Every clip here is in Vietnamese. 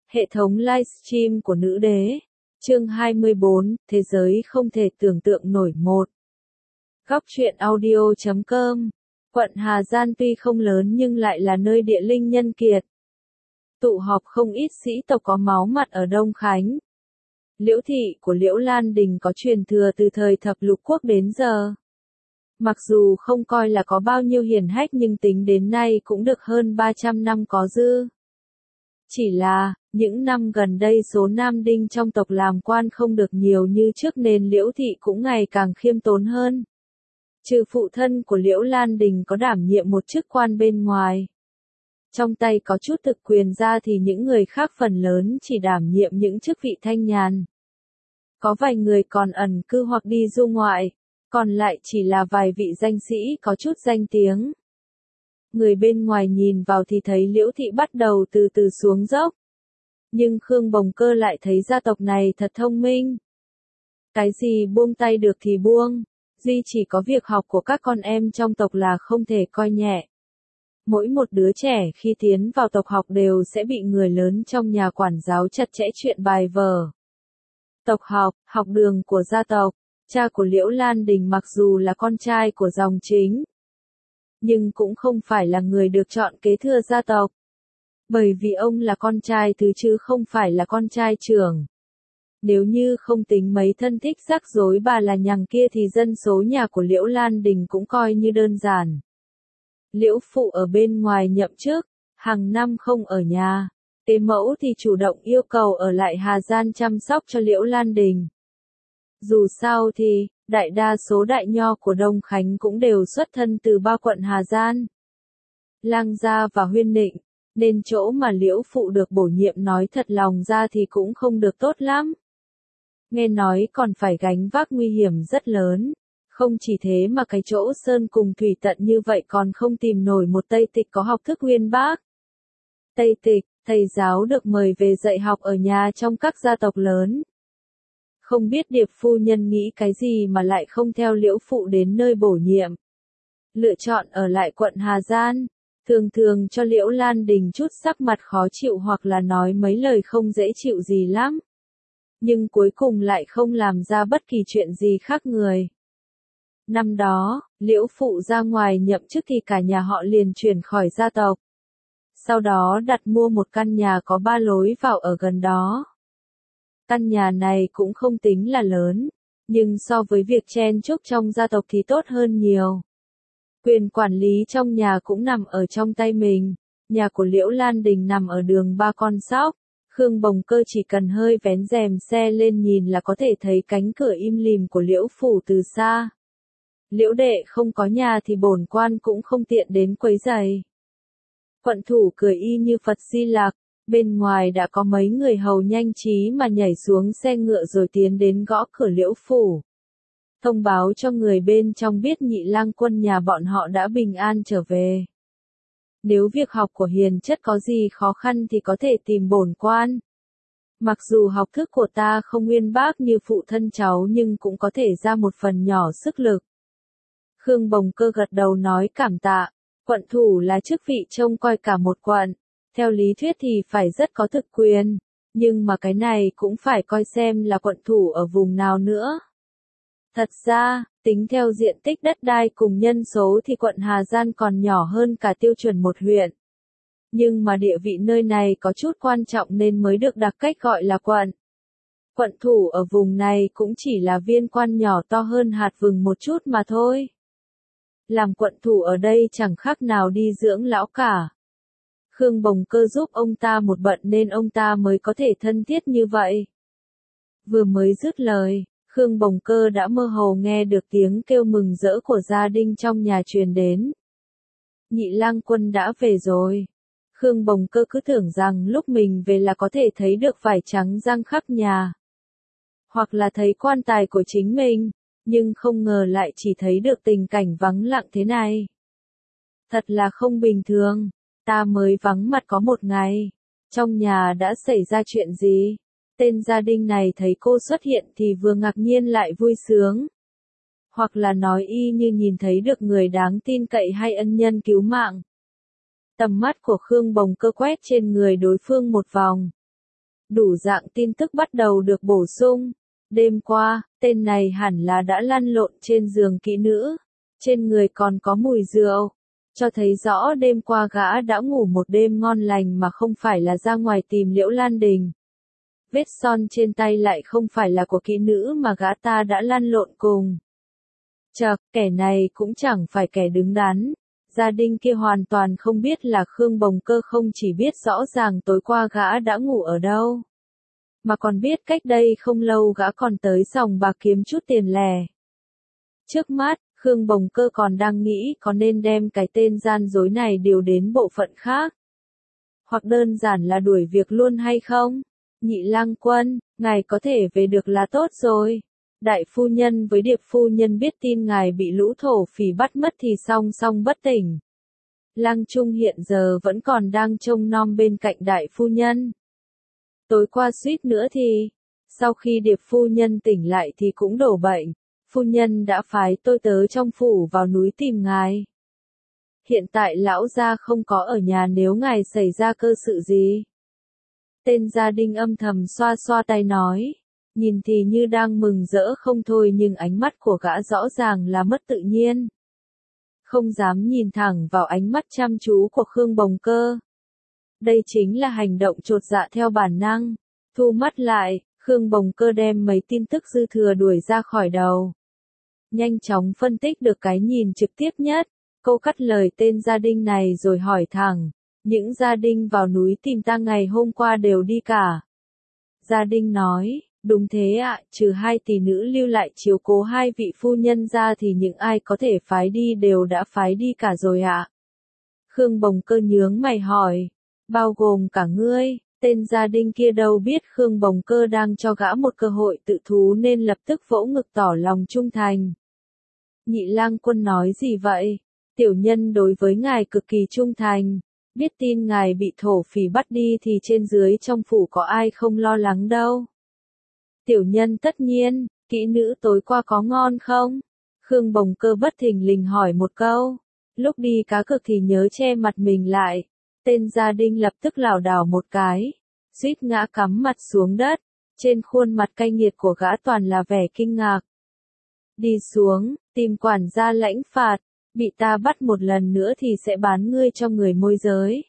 Hệ thống livestream của nữ đế. Chương 24, Thế giới không thể tưởng tượng nổi một. Góc truyện audio.com. Quận Hà Giang tuy không lớn nhưng lại là nơi địa linh nhân kiệt. Tụ họp không ít sĩ tộc có máu mặt ở Đông Khánh. Liễu thị của Liễu Lan Đình có truyền thừa từ thời thập lục quốc đến giờ. Mặc dù không coi là có bao nhiêu hiển hách nhưng tính đến nay cũng được hơn 300 năm có dư. Chỉ là, những năm gần đây số nam đinh trong tộc làm quan không được nhiều như trước nên Liễu thị cũng ngày càng khiêm tốn hơn. Trừ phụ thân của Liễu Lan Đình có đảm nhiệm một chức quan bên ngoài. Trong tay có chút thực quyền ra thì những người khác phần lớn chỉ đảm nhiệm những chức vị thanh nhàn. Có vài người còn ẩn cư hoặc đi du ngoại, còn lại chỉ là vài vị danh sĩ có chút danh tiếng. Người bên ngoài nhìn vào thì thấy Liễu thị bắt đầu từ từ xuống dốc. Nhưng Khương Bồng Cơ lại thấy gia tộc này thật thông minh. Cái gì buông tay được thì buông, duy chỉ có việc học của các con em trong tộc là không thể coi nhẹ. Mỗi một đứa trẻ khi tiến vào tộc học đều sẽ bị người lớn trong nhà quản giáo chặt chẽ chuyện bài vở. Tộc học, học đường của gia tộc. Cha của Liễu Lan Đình mặc dù là con trai của dòng chính, nhưng cũng không phải là người được chọn kế thừa gia tộc. Bởi vì ông là con trai thứ chứ không phải là con trai trưởng. Nếu như không tính mấy thân thích rắc rối bà là nhằng kia thì dân số nhà của Liễu Lan Đình cũng coi như đơn giản. Liễu phụ ở bên ngoài nhậm chức, hàng năm không ở nhà. Tế mẫu thì chủ động yêu cầu ở lại Hà Giang chăm sóc cho Liễu Lan Đình. Dù sao thì, đại đa số đại nho của Đông Khánh cũng đều xuất thân từ ba quận Hà Giang, Lang Gia và Huyên Nịnh, nên chỗ mà Liễu phụ được bổ nhiệm nói thật lòng ra thì cũng không được tốt lắm. Nghe nói còn phải gánh vác nguy hiểm rất lớn. Không chỉ thế mà cái chỗ sơn cùng thủy tận như vậy còn không tìm nổi một Tây Tịch có học thức uyên bác. Tây Tịch, thầy giáo được mời về dạy học ở nhà trong các gia tộc lớn. Không biết Điệp phu nhân nghĩ cái gì mà lại không theo Liễu phụ đến nơi bổ nhiệm. Lựa chọn ở lại quận Hà Giang, thường cho Liễu Lan Đình chút sắc mặt khó chịu hoặc là nói mấy lời không dễ chịu gì lắm. Nhưng cuối cùng lại không làm ra bất kỳ chuyện gì khác người. Năm đó, Liễu phụ ra ngoài nhậm chức thì cả nhà họ liền chuyển khỏi gia tộc. Sau đó đặt mua một căn nhà có 3 lối vào ở gần đó. Căn nhà này cũng không tính là lớn, nhưng so với việc chen chúc trong gia tộc thì tốt hơn nhiều. Quyền quản lý trong nhà cũng nằm ở trong tay mình. Nhà của Liễu Lan Đình nằm ở đường Ba Con Sóc. Khương Bồng Cơ chỉ cần hơi vén rèm xe lên nhìn là có thể thấy cánh cửa im lìm của Liễu phủ từ xa. Liễu đệ không có nhà thì bổn quan cũng không tiện đến quấy rầy. Quận thủ cười y như Phật Di Lặc, bên ngoài đã có mấy người hầu nhanh trí mà nhảy xuống xe ngựa rồi tiến đến gõ cửa Liễu phủ. Thông báo cho người bên trong biết Nhị Lang Quân nhà bọn họ đã bình an trở về. Nếu việc học của hiền chất có gì khó khăn thì có thể tìm bổn quan. Mặc dù học thức của ta không uyên bác như phụ thân cháu nhưng cũng có thể ra một phần nhỏ sức lực. Khương Bồng Cơ gật đầu nói cảm tạ. Quận thủ là chức vị trông coi cả một quận. Theo lý thuyết thì phải rất có thực quyền. Nhưng mà cái này cũng phải coi xem là quận thủ ở vùng nào nữa. Thật ra, tính theo diện tích đất đai cùng nhân số thì quận Hà Giang còn nhỏ hơn cả tiêu chuẩn một huyện. Nhưng mà địa vị nơi này có chút quan trọng nên mới được đặt cách gọi là quận. Quận thủ ở vùng này cũng chỉ là viên quan nhỏ to hơn hạt vừng một chút mà thôi. Làm quận thủ ở đây chẳng khác nào đi dưỡng lão cả. Khương Bồng Cơ giúp ông ta một bận nên ông ta mới có thể thân thiết như vậy. Vừa mới dứt lời, Khương Bồng Cơ đã mơ hồ nghe được tiếng kêu mừng rỡ của gia đình trong nhà truyền đến. Nhị Lang Quân đã về rồi. Khương Bồng Cơ cứ tưởng rằng lúc mình về là có thể thấy được vải trắng răng khắp nhà. Hoặc là thấy quan tài của chính mình, nhưng không ngờ lại chỉ thấy được tình cảnh vắng lặng thế này. Thật là không bình thường, ta mới vắng mặt có một ngày. Trong nhà đã xảy ra chuyện gì? Tên gia đình này thấy cô xuất hiện thì vừa ngạc nhiên lại vui sướng. Hoặc là nói y như nhìn thấy được người đáng tin cậy hay ân nhân cứu mạng. Tầm mắt của Khương Bồng Cơ quét trên người đối phương một vòng. Đủ dạng tin tức bắt đầu được bổ sung. Đêm qua, tên này hẳn là đã lăn lộn trên giường kỹ nữ. Trên người còn có mùi rượu. Cho thấy rõ đêm qua gã đã ngủ một đêm ngon lành mà không phải là ra ngoài tìm Liễu Lan Đình. Vết son trên tay lại không phải là của kỹ nữ mà gã ta đã lăn lộn cùng. Chậc, kẻ này cũng chẳng phải kẻ đứng đắn. Gia đình kia hoàn toàn không biết là Khương Bồng Cơ không chỉ biết rõ ràng tối qua gã đã ngủ ở đâu, mà còn biết cách đây không lâu gã còn tới sòng bạc kiếm chút tiền lẻ. Trước mắt, Khương Bồng Cơ còn đang nghĩ có nên đem cái tên gian dối này điều đến bộ phận khác, hoặc đơn giản là đuổi việc luôn hay không. Nhị lang quân, ngài có thể về được là tốt rồi. Đại phu nhân với Điệp phu nhân biết tin ngài bị lũ thổ phỉ bắt mất thì song song bất tỉnh. Lăng Trung hiện giờ vẫn còn đang trông nom bên cạnh đại phu nhân. Tối qua suýt nữa thì, sau khi Điệp phu nhân tỉnh lại thì cũng đổ bệnh. Phu nhân đã phái tôi tớ trong phủ vào núi tìm ngài. Hiện tại lão gia không có ở nhà nếu ngài xảy ra cơ sự gì. Tên gia đình âm thầm xoa xoa tay nói. Nhìn thì như đang mừng rỡ không thôi nhưng ánh mắt của gã rõ ràng là mất tự nhiên. Không dám nhìn thẳng vào ánh mắt chăm chú của Khương Bồng Cơ. Đây chính là hành động chột dạ theo bản năng. Thu mắt lại, Khương Bồng Cơ đem mấy tin tức dư thừa đuổi ra khỏi đầu. Nhanh chóng phân tích được cái nhìn trực tiếp nhất. Cô cắt lời tên gia đình này rồi hỏi thẳng. Những gia đình vào núi tìm ta ngày hôm qua đều đi cả. Gia đình nói. Đúng thế ạ, trừ hai tỷ nữ lưu lại chiếu cố hai vị phu nhân ra thì những ai có thể phái đi đều đã phái đi cả rồi ạ. Khương Bồng Cơ nhướng mày hỏi, bao gồm cả ngươi. Tên gia đình kia đâu biết Khương Bồng Cơ đang cho gã một cơ hội tự thú nên lập tức vỗ ngực tỏ lòng trung thành. Nhị lang quân nói gì vậy? Tiểu nhân đối với ngài cực kỳ trung thành. Biết tin ngài bị thổ phỉ bắt đi thì trên dưới trong phủ có ai không lo lắng đâu. Tiểu nhân tất nhiên, kỹ nữ tối qua có ngon không? Khương Bồng Cơ bất thình lình hỏi một câu. Lúc đi cá cược thì nhớ che mặt mình lại. Tên gia đình lập tức lảo đảo một cái. Suýt ngã cắm mặt xuống đất. Trên khuôn mặt cay nghiệt của gã toàn là vẻ kinh ngạc. Đi xuống, tìm quản gia lãnh phạt. Bị ta bắt một lần nữa thì sẽ bán ngươi cho người môi giới.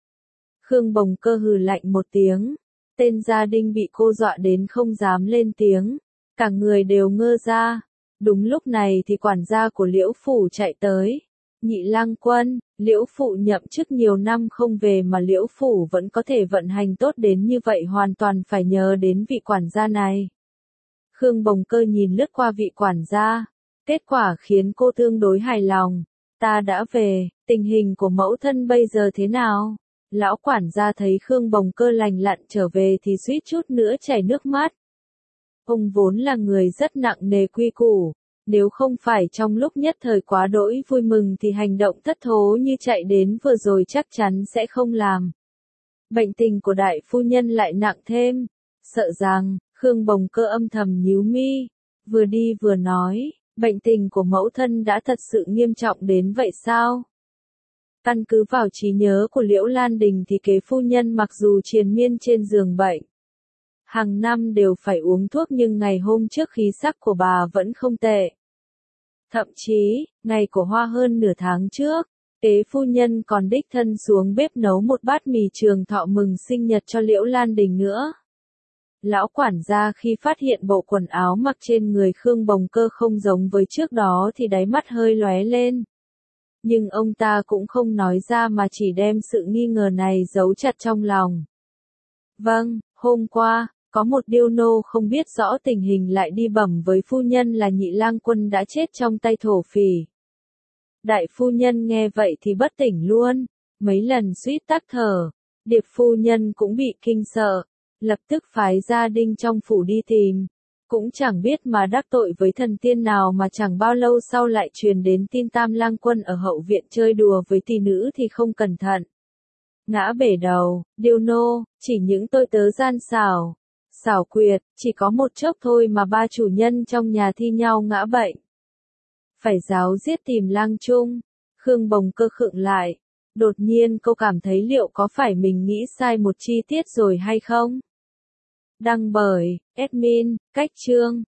Khương Bồng Cơ hừ lạnh một tiếng. Tên gia đình bị cô dọa đến không dám lên tiếng. Cả người đều ngơ ra. Đúng lúc này thì quản gia của Liễu Phủ chạy tới. Nhị lang quân, Liễu Phụ nhậm chức nhiều năm không về mà Liễu Phủ vẫn có thể vận hành tốt đến như vậy hoàn toàn phải nhờ đến vị quản gia này. Khương Bồng Cơ nhìn lướt qua vị quản gia. Kết quả khiến cô tương đối hài lòng. Ta đã về, tình hình của mẫu thân bây giờ thế nào? Lão quản gia thấy Khương Bồng Cơ lành lặn trở về thì suýt chút nữa chảy nước mắt. Ông vốn là người rất nặng nề quy củ. Nếu không phải trong lúc nhất thời quá đỗi vui mừng thì hành động thất thố như chạy đến vừa rồi chắc chắn sẽ không làm. Bệnh tình của đại phu nhân lại nặng thêm. Sợ rằng, Khương Bồng Cơ âm thầm nhíu mi. Vừa đi vừa nói, bệnh tình của mẫu thân đã thật sự nghiêm trọng đến vậy sao? Căn cứ vào trí nhớ của Liễu Lan Đình thì kế phu nhân mặc dù triền miên trên giường bệnh, hàng năm đều phải uống thuốc nhưng ngày hôm trước khí sắc của bà vẫn không tệ. Thậm chí, ngày của Hoa hơn nửa tháng trước, kế phu nhân còn đích thân xuống bếp nấu một bát mì trường thọ mừng sinh nhật cho Liễu Lan Đình nữa. Lão quản gia khi phát hiện bộ quần áo mặc trên người Khương Bồng Cơ không giống với trước đó thì đáy mắt hơi lóe lên. Nhưng ông ta cũng không nói ra mà chỉ đem sự nghi ngờ này giấu chặt trong lòng. Vâng, hôm qua, có một điêu nô không biết rõ tình hình lại đi bẩm với phu nhân là nhị lang quân đã chết trong tay thổ phỉ. Đại phu nhân nghe vậy thì bất tỉnh luôn, mấy lần suýt tắc thở. Điệp phu nhân cũng bị kinh sợ, lập tức phái gia đình trong phủ đi tìm. Cũng chẳng biết mà đắc tội với thần tiên nào mà chẳng bao lâu sau lại truyền đến tin Tam Lang Quân ở hậu viện chơi đùa với tỷ nữ thì không cẩn thận. Ngã bể đầu, điêu nô, chỉ những tôi tớ gian xảo, xảo quyệt, chỉ có một chốc thôi mà ba chủ nhân trong nhà thi nhau ngã bệnh. Phải giáo giết tìm Lang Trung. Khương Bồng Cơ khựng lại. Đột nhiên cô cảm thấy liệu có phải mình nghĩ sai một chi tiết rồi hay không? Đăng bởi admin, Cách Chương.